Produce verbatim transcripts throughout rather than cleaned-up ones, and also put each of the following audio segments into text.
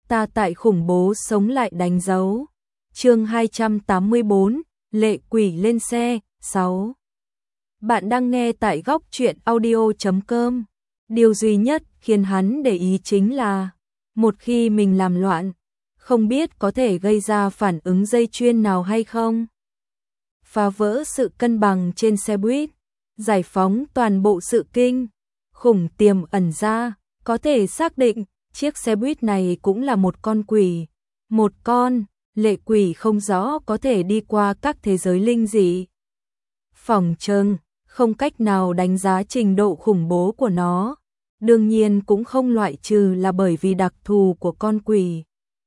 Ta tại khủng bố sống lại đánh dấu. Chương hai trăm tám mươi bốn, lệ quỷ lên xe, sáu. Bạn đang nghe tại góc truyện audio chấm com. Điều duy nhất khiến hắn để ý chính là, một khi mình làm loạn, không biết có thể gây ra phản ứng dây chuyền nào hay không. Phá vỡ sự cân bằng trên xe buýt, giải phóng toàn bộ sự kinh khủng tiềm ẩn ra, có thể xác định chiếc xe buýt này cũng là một con quỷ, một con lệ quỷ không rõ có thể đi qua các thế giới linh dị. Phỏng chừng không cách nào đánh giá trình độ khủng bố của nó, đương nhiên cũng không loại trừ là bởi vì đặc thù của con quỷ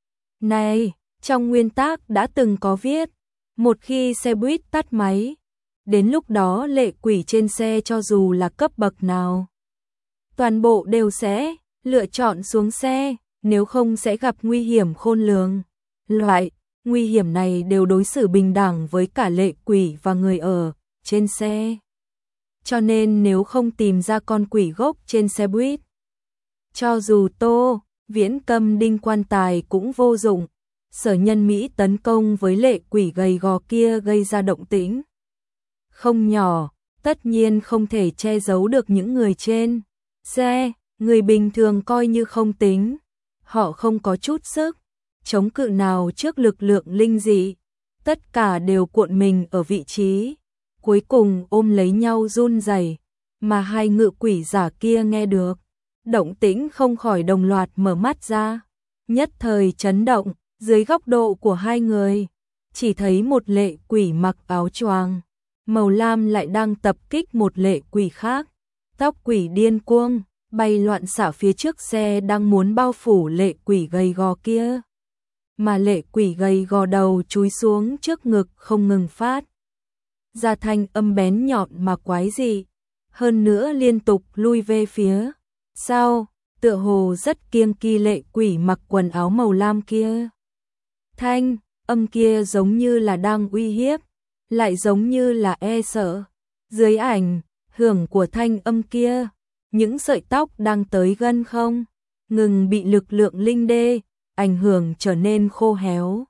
này. Trong nguyên tắc đã từng có viết, một khi xe buýt tắt máy, đến lúc đó lệ quỷ trên xe cho dù là cấp bậc nào, toàn bộ đều sẽ lựa chọn xuống xe, nếu không sẽ gặp nguy hiểm khôn lường. Loại nguy hiểm này đều đối xử bình đẳng với cả lệ quỷ và người ở trên xe. Cho nên nếu không tìm ra con quỷ gốc trên xe buýt, cho dù Tô Viễn Câm đinh quan tài cũng vô dụng. Sở Nhân Mỹ tấn công với lệ quỷ gầy gò kia gây ra động tĩnh không nhỏ, tất nhiên không thể che giấu được những người trên xe. Người bình thường coi như không tính, họ không có chút sức chống cự nào trước lực lượng linh dị, tất cả đều cuộn mình ở vị trí cuối cùng ôm lấy nhau run rẩy. Mà hai ngự quỷ giả kia nghe được động tĩnh không khỏi đồng loạt mở mắt ra, nhất thời chấn động. Dưới góc độ của hai người, chỉ thấy một lệ quỷ mặc áo choàng màu lam lại đang tập kích một lệ quỷ khác, tóc quỷ điên cuồng bay loạn xạ phía trước xe đang muốn bao phủ lệ quỷ gầy gò kia. Mà lệ quỷ gầy gò đầu chúi xuống trước ngực không ngừng phát ra thanh âm bén nhọn mà quái dị, hơn nữa liên tục lui về phía sau, tựa hồ rất kiêng kỵ lệ quỷ mặc quần áo màu lam kia. Thanh âm kia giống như là đang uy hiếp, lại giống như là e sợ. Dưới ảnh hưởng của thanh âm kia, những sợi tóc đang tới gân không ngừng bị lực lượng linh đê ảnh hưởng trở nên khô héo,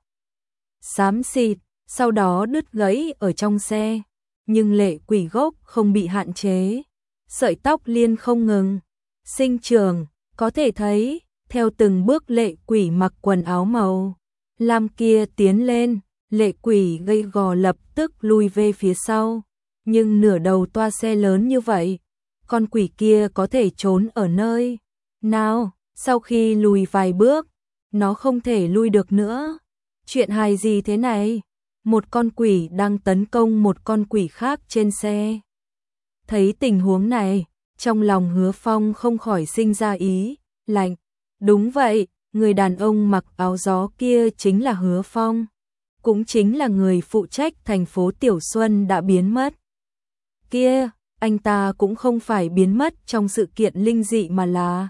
xám xịt, sau đó đứt gãy ở trong xe. Nhưng lệ quỷ gốc không bị hạn chế, sợi tóc liên không ngừng sinh trưởng, có thể thấy theo từng bước lệ quỷ mặc quần áo màu lam kia tiến lên, lệ quỷ gầy gò lập tức lui về phía sau. Nhưng nửa đầu toa xe lớn như vậy, con quỷ kia có thể trốn ở nơi nào? Sau khi lùi vài bước, nó không thể lui được nữa. Chuyện hài gì thế này? Một con quỷ đang tấn công một con quỷ khác trên xe. Thấy tình huống này, trong lòng Hứa Phong không khỏi sinh ra ý lạnh. Đúng vậy, người đàn ông mặc áo gió kia chính là Hứa Phong, cũng chính là người phụ trách thành phố Tiểu Xuân đã biến mất kia. Anh ta cũng không phải biến mất trong sự kiện linh dị mà là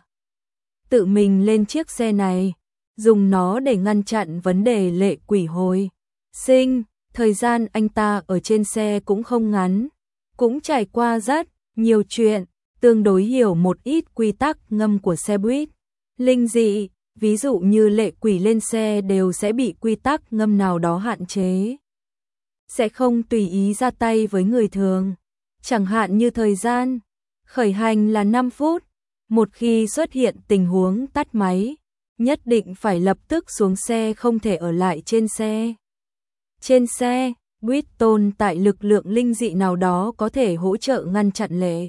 tự mình lên chiếc xe này, dùng nó để ngăn chặn vấn đề lệ quỷ hồi sinh. Thời gian anh ta ở trên xe cũng không ngắn, cũng trải qua rất nhiều chuyện, tương đối hiểu một ít quy tắc ngầm của xe buýt linh dị. Ví dụ như lệ quỷ lên xe đều sẽ bị quy tắc ngầm nào đó hạn chế, sẽ không tùy ý ra tay với người thường. Chẳng hạn như thời gian khởi hành là năm phút, một khi xuất hiện tình huống tắt máy, nhất định phải lập tức xuống xe, không thể ở lại trên xe. Trên xe buýt tồn tại lực lượng linh dị nào đó có thể hỗ trợ ngăn chặn lệ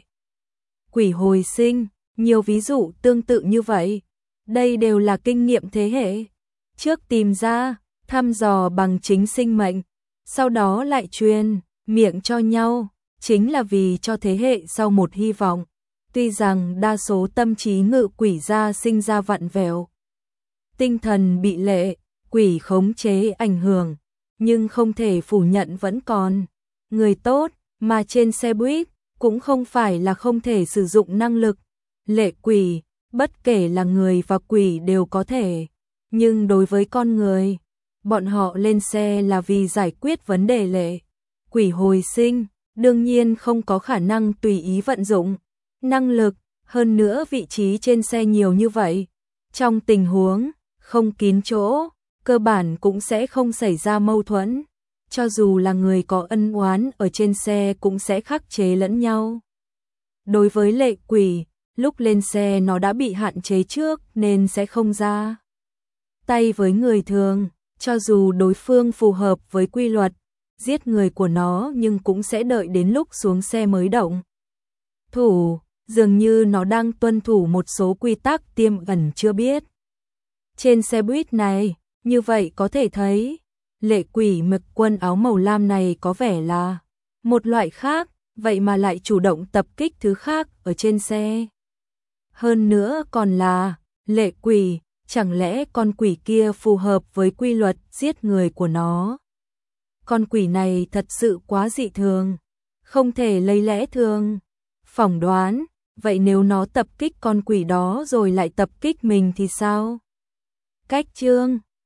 quỷ hồi sinh. Nhiều ví dụ tương tự như vậy. Đây đều là kinh nghiệm thế hệ trước tìm ra, thăm dò bằng chính sinh mệnh, sau đó lại truyền miệng cho nhau, chính là vì cho thế hệ sau một hy vọng. Tuy rằng đa số tâm trí ngự quỷ gia sinh ra vặn vẹo, tinh thần bị lệ quỷ khống chế ảnh hưởng, nhưng không thể phủ nhận vẫn còn người tốt, mà trên xe buýt cũng không phải là không thể sử dụng năng lực lệ quỷ. Bất kể là người và quỷ đều có thể, nhưng đối với con người, bọn họ lên xe là vì giải quyết vấn đề lệ quỷ hồi sinh, đương nhiên không có khả năng tùy ý vận dụng năng lực, hơn nữa vị trí trên xe nhiều như vậy, trong tình huống không kín chỗ, cơ bản cũng sẽ không xảy ra mâu thuẫn. Cho dù là người có ân oán ở trên xe cũng sẽ khắc chế lẫn nhau. Đối với lệ quỷ, lúc lên xe nó đã bị hạn chế trước nên sẽ không ra tay với người thường, cho dù đối phương phù hợp với quy luật, giết người của nó nhưng cũng sẽ đợi đến lúc xuống xe mới động thủ, dường như nó đang tuân thủ một số quy tắc tiềm ẩn chưa biết. Trên xe buýt này, như vậy có thể thấy, lệ quỷ mặc quần áo màu lam này có vẻ là một loại khác, vậy mà lại chủ động tập kích thứ khác ở trên xe. Hơn nữa còn là lệ quỷ, chẳng lẽ con quỷ kia phù hợp với quy luật giết người của nó? Con quỷ này thật sự quá dị thường, không thể lấy lẽ thường phỏng đoán, vậy nếu nó tập kích con quỷ đó rồi lại tập kích mình thì sao? Cách chương